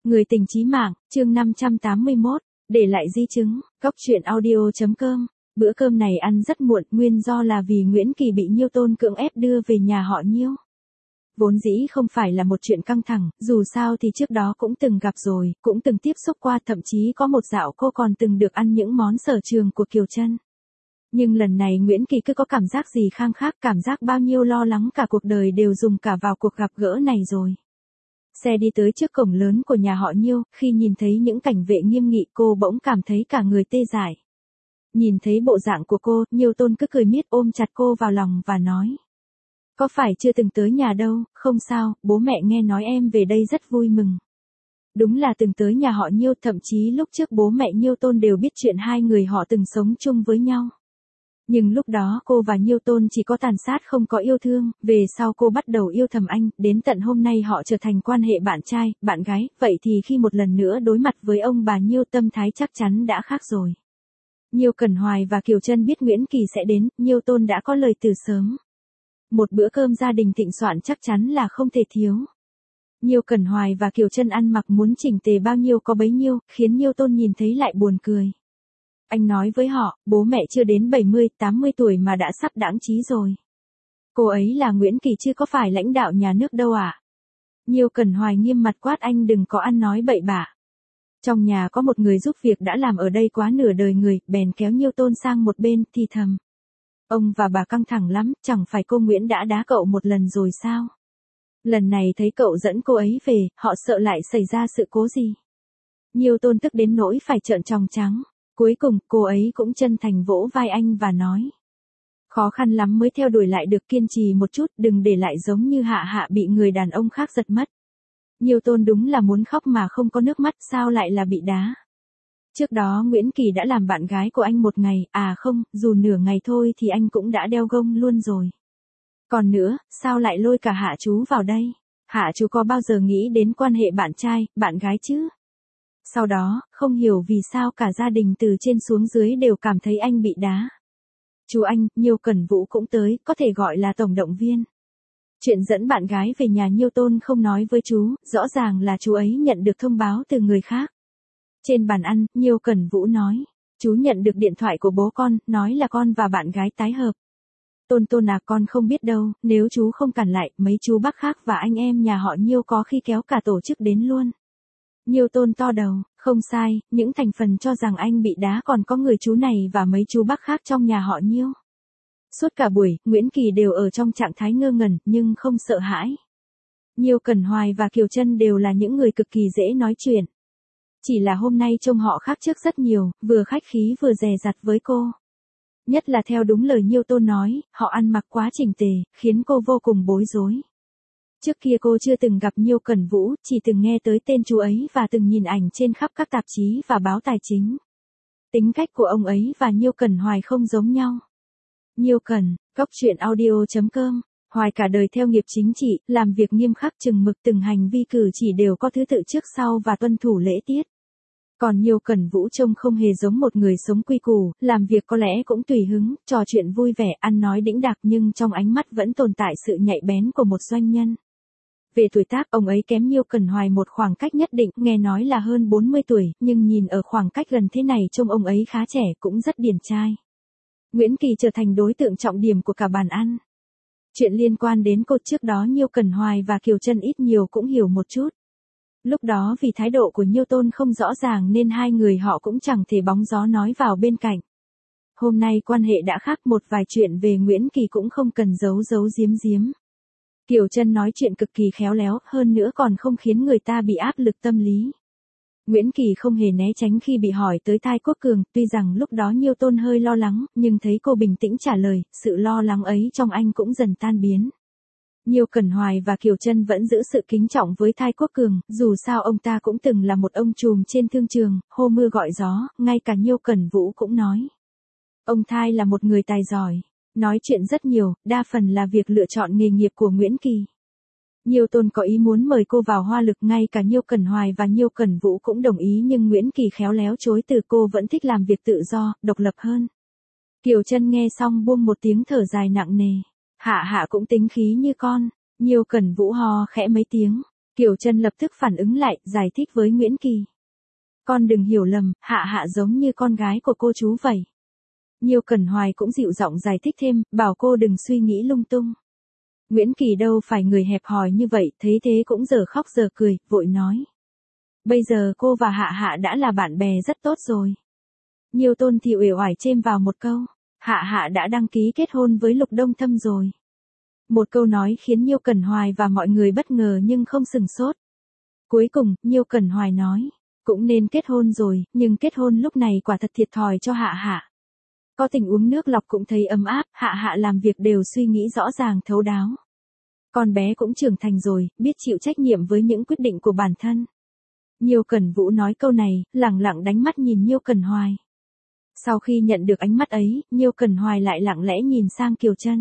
Người tình chí mạng, chương 581, để lại di chứng, góc chuyện audio.com. Bữa cơm này ăn rất muộn, nguyên do là vì Nguyễn Kỳ bị Nhiêu Tôn cưỡng ép đưa về nhà họ Nhiêu. Vốn dĩ không phải là một chuyện căng thẳng, dù sao thì trước đó cũng từng gặp rồi, cũng từng tiếp xúc qua, thậm chí có một dạo cô còn từng được ăn những món sở trường của Kiều Trân. Nhưng lần này Nguyễn Kỳ cứ có cảm giác gì khang khác, cảm giác bao nhiêu lo lắng cả cuộc đời đều dùng cả vào cuộc gặp gỡ này rồi. Xe đi tới trước cổng lớn của nhà họ Nhiêu, khi nhìn thấy những cảnh vệ nghiêm nghị cô bỗng cảm thấy cả người tê dại. Nhìn thấy bộ dạng của cô, Nhiêu Tôn cứ cười miết ôm chặt cô vào lòng và nói. Có phải chưa từng tới nhà đâu, không sao, bố mẹ nghe nói em về đây rất vui mừng. Đúng là từng tới nhà họ Nhiêu, thậm chí lúc trước bố mẹ Nhiêu Tôn đều biết chuyện hai người họ từng sống chung với nhau. Nhưng lúc đó cô và Nhiêu Tôn chỉ có tàn sát không có yêu thương, về sau cô bắt đầu yêu thầm anh, đến tận hôm nay họ trở thành quan hệ bạn trai, bạn gái, vậy thì khi một lần nữa đối mặt với ông bà Nhiêu tâm thái chắc chắn đã khác rồi. Nhiêu Cẩn Hoài và Kiều Trân biết Nguyễn Kỳ sẽ đến, Nhiêu Tôn đã có lời từ sớm. Một bữa cơm gia đình thịnh soạn chắc chắn là không thể thiếu. Nhiêu Cẩn Hoài và Kiều Trân ăn mặc muốn chỉnh tề bao nhiêu có bấy nhiêu, khiến Nhiêu Tôn nhìn thấy lại buồn cười. Anh nói với họ, bố mẹ chưa đến 70, 80 tuổi mà đã sắp đãng trí rồi. Cô ấy là Nguyễn Kỳ chứ có phải lãnh đạo nhà nước đâu ạ. Nhiêu Cẩn Hoài nghiêm mặt quát anh đừng có ăn nói bậy bạ. Trong nhà có một người giúp việc đã làm ở đây quá nửa đời người, bèn kéo Nhiêu Tôn sang một bên, thì thầm. Ông và bà căng thẳng lắm, chẳng phải cô Nguyễn đã đá cậu một lần rồi sao? Lần này thấy cậu dẫn cô ấy về, họ sợ lại xảy ra sự cố gì. Nhiêu Tôn tức đến nỗi phải trợn tròng trắng. Cuối cùng, cô ấy cũng chân thành vỗ vai anh và nói. Khó khăn lắm mới theo đuổi lại được, kiên trì một chút, đừng để lại giống như Hạ Hạ bị người đàn ông khác giật mất. Nhiêu Tôn đúng là muốn khóc mà không có nước mắt, sao lại là bị đá. Trước đó Nguyễn Kỳ đã làm bạn gái của anh một ngày, à không, dù nửa ngày thôi thì anh cũng đã đeo gông luôn rồi. Còn nữa, sao lại lôi cả Hạ chú vào đây? Hạ chú có bao giờ nghĩ đến quan hệ bạn trai, bạn gái chứ? Sau đó, không hiểu vì sao cả gia đình từ trên xuống dưới đều cảm thấy anh bị đá. Chú anh, Nhiêu Cẩn Vũ cũng tới, có thể gọi là tổng động viên. Chuyện dẫn bạn gái về nhà Nhiêu Tôn không nói với chú, rõ ràng là chú ấy nhận được thông báo từ người khác. Trên bàn ăn, Nhiêu Cẩn Vũ nói, chú nhận được điện thoại của bố con, nói là con và bạn gái tái hợp. Tôn à, con không biết đâu, nếu chú không cản lại, mấy chú bác khác và anh em nhà họ Nhiêu có khi kéo cả tổ chức đến luôn. Nhiêu Tôn to đầu, không sai, những thành phần cho rằng anh bị đá còn có người chú này và mấy chú bác khác trong nhà họ Nhiêu. Suốt cả buổi, Nguyễn Kỳ đều ở trong trạng thái ngơ ngẩn, nhưng không sợ hãi. Nhiêu Cẩn Hoài và Kiều Trân đều là những người cực kỳ dễ nói chuyện. Chỉ là hôm nay trông họ khác trước rất nhiều, vừa khách khí vừa dè dặt với cô. Nhất là theo đúng lời Nhiêu Tôn nói, họ ăn mặc quá chỉnh tề, khiến cô vô cùng bối rối. Trước kia cô chưa từng gặp Nhiêu Cẩn Vũ, chỉ từng nghe tới tên chú ấy và từng nhìn ảnh trên khắp các tạp chí và báo tài chính. Tính cách của ông ấy và Nhiêu Cẩn Hoài không giống nhau. Nhiêu Cẩn, góc chuyện audio.com, Hoài cả đời theo nghiệp chính trị, làm việc nghiêm khắc chừng mực, từng hành vi cử chỉ đều có thứ tự trước sau và tuân thủ lễ tiết. Còn Nhiêu Cẩn Vũ trông không hề giống một người sống quy củ, làm việc có lẽ cũng tùy hứng, trò chuyện vui vẻ, ăn nói đĩnh đạc nhưng trong ánh mắt vẫn tồn tại sự nhạy bén của một doanh nhân. Về tuổi tác, ông ấy kém Nhiêu Cẩn Hoài một khoảng cách nhất định, nghe nói là hơn 40 tuổi, nhưng nhìn ở khoảng cách gần thế này trông ông ấy khá trẻ, cũng rất điển trai. Nguyễn Kỳ trở thành đối tượng trọng điểm của cả bàn ăn. Chuyện liên quan đến cô trước đó Nhiêu Cẩn Hoài và Kiều Trân ít nhiều cũng hiểu một chút. Lúc đó vì thái độ của Nhiêu Tôn không rõ ràng nên hai người họ cũng chẳng thể bóng gió nói vào bên cạnh. Hôm nay quan hệ đã khác, một vài chuyện về Nguyễn Kỳ cũng không cần giấu giếm giếm. Kiều Trân nói chuyện cực kỳ khéo léo, hơn nữa còn không khiến người ta bị áp lực tâm lý. Nguyễn Kỳ không hề né tránh khi bị hỏi tới Thai Quốc Cường, tuy rằng lúc đó Nhiêu Tôn hơi lo lắng, nhưng thấy cô bình tĩnh trả lời, sự lo lắng ấy trong anh cũng dần tan biến. Nhiêu Cẩn Hoài và Kiều Trân vẫn giữ sự kính trọng với Thai Quốc Cường, dù sao ông ta cũng từng là một ông trùm trên thương trường, hô mưa gọi gió, ngay cả Nhiêu Cẩn Vũ cũng nói. Ông Thai là một người tài giỏi, nói chuyện rất nhiều, đa phần là việc lựa chọn nghề nghiệp của Nguyễn Kỳ. Nhiêu Tôn có ý muốn mời cô vào Hoa Lực, ngay cả Nhiêu Cẩn Hoài và Nhiêu Cẩn Vũ cũng đồng ý, nhưng Nguyễn Kỳ khéo léo chối từ, cô vẫn thích làm việc tự do, độc lập hơn. Kiều Trân nghe xong buông một tiếng thở dài nặng nề. Hạ Hạ cũng tính khí như con. Nhiêu Cẩn Vũ ho khẽ mấy tiếng. Kiều Trân lập tức phản ứng lại, giải thích với Nguyễn Kỳ. Con đừng hiểu lầm, Hạ Hạ giống như con gái của cô chú vậy. Nhiêu Cẩn Hoài cũng dịu giọng giải thích thêm, bảo cô đừng suy nghĩ lung tung. Nguyễn Kỳ đâu phải người hẹp hòi như vậy, thấy thế cũng giờ khóc giờ cười, vội nói. Bây giờ cô và Hạ Hạ đã là bạn bè rất tốt rồi. Nhiêu Tôn thì uể oải chêm vào một câu, Hạ Hạ đã đăng ký kết hôn với Lục Đông Thâm rồi. Một câu nói khiến Nhiêu Cẩn Hoài và mọi người bất ngờ nhưng không sửng sốt. Cuối cùng, Nhiêu Cẩn Hoài nói, cũng nên kết hôn rồi, nhưng kết hôn lúc này quả thật thiệt thòi cho Hạ Hạ. Có tình uống nước lọc cũng thấy ấm áp, Hạ Hạ làm việc đều suy nghĩ rõ ràng thấu đáo. Con bé cũng trưởng thành rồi, biết chịu trách nhiệm với những quyết định của bản thân. Nhiêu Cẩn Vũ nói câu này, lẳng lặng đánh mắt nhìn Nhiêu Cẩn Hoài. Sau khi nhận được ánh mắt ấy, Nhiêu Cẩn Hoài lại lặng lẽ nhìn sang Kiều Trân.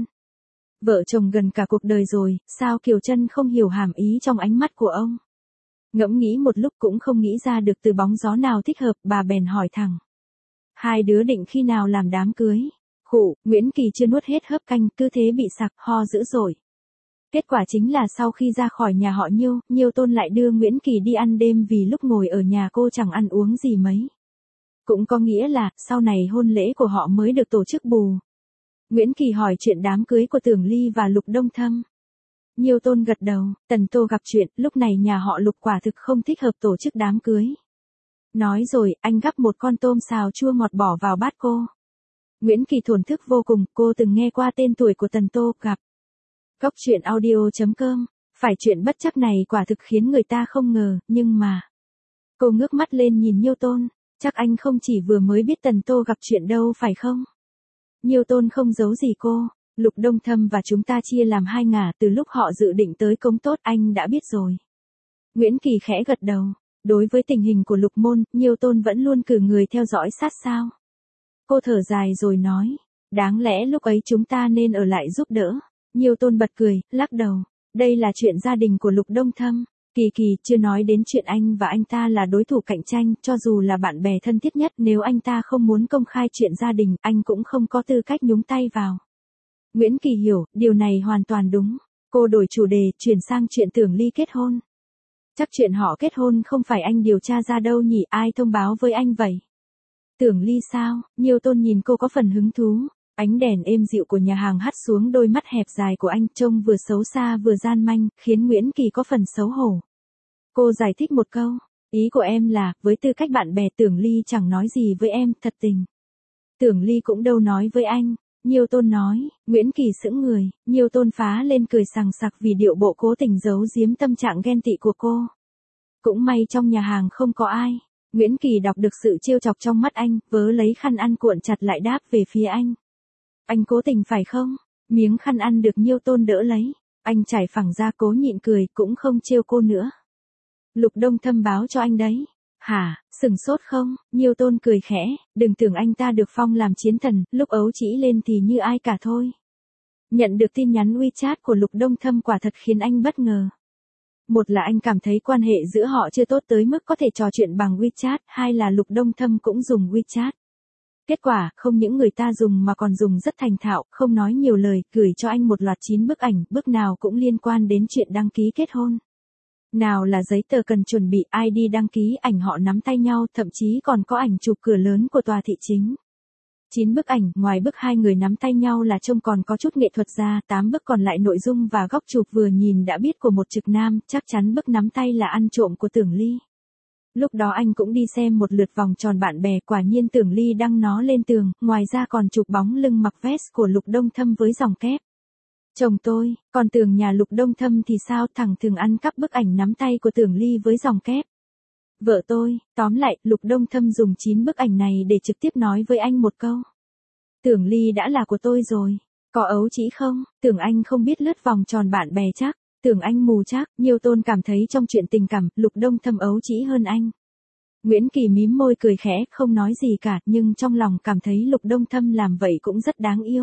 Vợ chồng gần cả cuộc đời rồi, sao Kiều Trân không hiểu hàm ý trong ánh mắt của ông? Ngẫm nghĩ một lúc cũng không nghĩ ra được từ bóng gió nào thích hợp, bà bèn hỏi thẳng. Hai đứa định khi nào làm đám cưới? Khụ, Nguyễn Kỳ chưa nuốt hết hớp canh, cứ thế bị sặc ho dữ dội. Kết quả chính là sau khi ra khỏi nhà họ Nhiêu, Nhiêu Tôn lại đưa Nguyễn Kỳ đi ăn đêm vì lúc ngồi ở nhà cô chẳng ăn uống gì mấy. Cũng có nghĩa là, sau này hôn lễ của họ mới được tổ chức bù. Nguyễn Kỳ hỏi chuyện đám cưới của Tưởng Ly và Lục Đông Thâm. Nhiêu Tôn gật đầu, Tần Tô gặp chuyện, lúc này nhà họ Lục quả thực không thích hợp tổ chức đám cưới. Nói rồi, anh gắp một con tôm xào chua ngọt bỏ vào bát cô. Nguyễn Kỳ thổn thức vô cùng, cô từng nghe qua tên tuổi của Tần Tô, gặp. Góc truyện audio.com, phải chuyện bất trắc này quả thực khiến người ta không ngờ, nhưng mà. Cô ngước mắt lên nhìn Nhiêu Tôn, chắc anh không chỉ vừa mới biết Tần Tô gặp chuyện đâu phải không? Nhiêu Tôn không giấu gì cô, Lục Đông Thâm và chúng ta chia làm hai ngả, từ lúc họ dự định tới Cống Tốt anh đã biết rồi. Nguyễn Kỳ khẽ gật đầu, đối với tình hình của Lục Môn, Nhiêu Tôn vẫn luôn cử người theo dõi sát sao. Cô thở dài rồi nói, đáng lẽ lúc ấy chúng ta nên ở lại giúp đỡ. Nhiêu Tôn bật cười, lắc đầu, đây là chuyện gia đình của Lục Đông Thâm. Kỳ, chưa nói đến chuyện anh và anh ta là đối thủ cạnh tranh, cho dù là bạn bè thân thiết nhất, nếu anh ta không muốn công khai chuyện gia đình, anh cũng không có tư cách nhúng tay vào. Nguyễn Kỳ hiểu, điều này hoàn toàn đúng. Cô đổi chủ đề, chuyển sang chuyện Tưởng Ly kết hôn. Chắc chuyện họ kết hôn không phải anh điều tra ra đâu nhỉ, ai thông báo với anh vậy? Tưởng Ly sao? Nhiêu Tôn nhìn cô có phần hứng thú. Ánh đèn êm dịu của nhà hàng hắt xuống đôi mắt hẹp dài của anh, trông vừa xấu xa vừa gian manh, khiến Nguyễn Kỳ có phần xấu hổ. Cô giải thích một câu, ý của em là, với tư cách bạn bè Tưởng Ly chẳng nói gì với em, thật tình. Tưởng Ly cũng đâu nói với anh, Nhiêu Tôn nói, Nguyễn Kỳ sững người, Nhiêu Tôn phá lên cười sằng sặc vì điệu bộ cố tình giấu giếm tâm trạng ghen tị của cô. Cũng may trong nhà hàng không có ai. Nguyễn Kỳ đọc được sự trêu chọc trong mắt anh, vớ lấy khăn ăn cuộn chặt lại đáp về phía anh. Anh cố tình phải không? Miếng khăn ăn được Nhiêu Tôn đỡ lấy. Anh trải phẳng ra cố nhịn cười, cũng không trêu cô nữa. Lục Đông Thâm báo cho anh đấy. Hả, sừng sốt không? Nhiêu Tôn cười khẽ, đừng tưởng anh ta được phong làm chiến thần, lúc ấu trĩ lên thì như ai cả thôi. Nhận được tin nhắn WeChat của Lục Đông Thâm quả thật khiến anh bất ngờ. Một là anh cảm thấy quan hệ giữa họ chưa tốt tới mức có thể trò chuyện bằng WeChat, hai là Lục Đông Thâm cũng dùng WeChat. Kết quả, không những người ta dùng mà còn dùng rất thành thạo, không nói nhiều lời, gửi cho anh một loạt 9 bức ảnh, bức nào cũng liên quan đến chuyện đăng ký kết hôn. Nào là giấy tờ cần chuẩn bị, ID đăng ký, ảnh họ nắm tay nhau, thậm chí còn có ảnh chụp cửa lớn của tòa thị chính. 9 bức ảnh, ngoài bức hai người nắm tay nhau là trông còn có chút nghệ thuật ra, 8 bức còn lại nội dung và góc chụp vừa nhìn đã biết của một trực nam, chắc chắn bức nắm tay là ăn trộm của Tưởng Ly. Lúc đó anh cũng đi xem một lượt vòng tròn bạn bè, quả nhiên Tưởng Ly đăng nó lên tường, ngoài ra còn chụp bóng lưng mặc vest của Lục Đông Thâm với dòng kép. Chồng tôi, còn tường nhà Lục Đông Thâm thì sao, thẳng thừng ăn cắp bức ảnh nắm tay của Tưởng Ly với dòng kép. Vợ tôi, tóm lại, Lục Đông Thâm dùng 9 bức ảnh này để trực tiếp nói với anh một câu. Tưởng Ly đã là của tôi rồi. Có ấu trĩ không? Tưởng anh không biết lướt vòng tròn bạn bè chắc. Tưởng anh mù chắc. Nhiêu Tôn cảm thấy trong chuyện tình cảm, Lục Đông Thâm ấu trĩ hơn anh. Nguyễn Kỳ mím môi cười khẽ, không nói gì cả, nhưng trong lòng cảm thấy Lục Đông Thâm làm vậy cũng rất đáng yêu.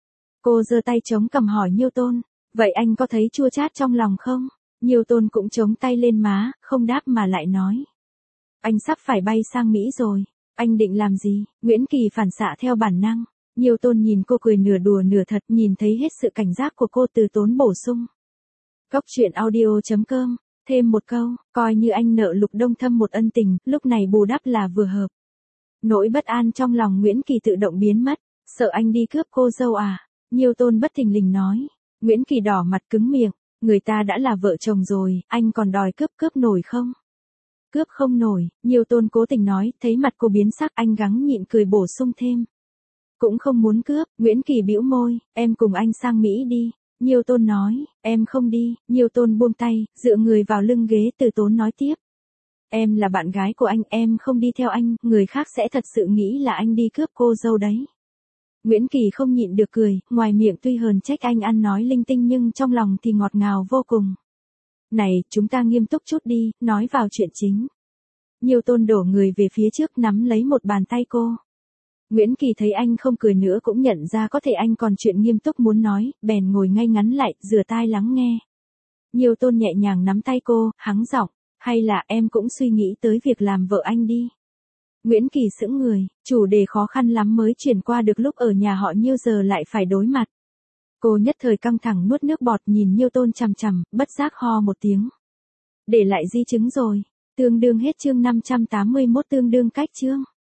Cô giơ tay chống cằm hỏi Nhiêu Tôn, vậy anh có thấy chua chát trong lòng không? Nhiêu Tôn cũng chống tay lên má, không đáp mà lại nói. Anh sắp phải bay sang Mỹ rồi. Anh định làm gì? Nguyễn Kỳ phản xạ theo bản năng. Nhiêu Tôn nhìn cô cười nửa đùa nửa thật, nhìn thấy hết sự cảnh giác của cô, từ tốn bổ sung. Góc truyện audio.com Thêm một câu, coi như anh nợ Lục Đông Thâm một ân tình, lúc này bù đắp là vừa hợp. Nỗi bất an trong lòng Nguyễn Kỳ tự động biến mất, sợ anh đi cướp cô dâu à? Nhiêu Tôn bất thình lình nói. Nguyễn Kỳ đỏ mặt cứng miệng, người ta đã là vợ chồng rồi, anh còn đòi cướp nổi không? Cướp không nổi, Nhiêu Tôn cố tình nói, thấy mặt cô biến sắc anh gắng nhịn cười bổ sung thêm. Cũng không muốn cướp, Nguyễn Kỳ bĩu môi, em cùng anh sang Mỹ đi. Nhiêu Tôn nói, em không đi, Nhiêu Tôn buông tay, dựa người vào lưng ghế từ tốn nói tiếp. Em là bạn gái của anh, em không đi theo anh, người khác sẽ thật sự nghĩ là anh đi cướp cô dâu đấy. Nguyễn Kỳ không nhịn được cười, ngoài miệng tuy hờn trách anh ăn nói linh tinh nhưng trong lòng thì ngọt ngào vô cùng. Này, chúng ta nghiêm túc chút đi, nói vào chuyện chính. Nhiêu Tôn đổ người về phía trước nắm lấy một bàn tay cô. Nguyễn Kỳ thấy anh không cười nữa cũng nhận ra có thể anh còn chuyện nghiêm túc muốn nói, bèn ngồi ngay ngắn lại, rửa tai lắng nghe. Nhiêu Tôn nhẹ nhàng nắm tay cô, hắng giọng, hay là em cũng suy nghĩ tới việc làm vợ anh đi. Nguyễn Kỳ sững người, chủ đề khó khăn lắm mới chuyển qua được lúc ở nhà họ Nhiêu giờ lại phải đối mặt. Cô nhất thời căng thẳng nuốt nước bọt nhìn Nhiêu Tôn chằm chằm, bất giác ho một tiếng. Để lại di chứng rồi, tương đương hết chương 581 tương đương cách chương.